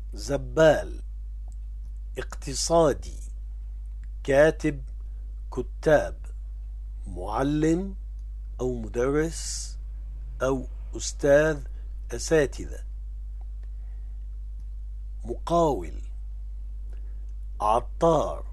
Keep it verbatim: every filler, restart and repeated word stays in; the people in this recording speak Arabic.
زبال، اقتصادي، كاتب، كتاب، معلم أو مدرس أو أستاذ، أساتذة. مقاول، عطار،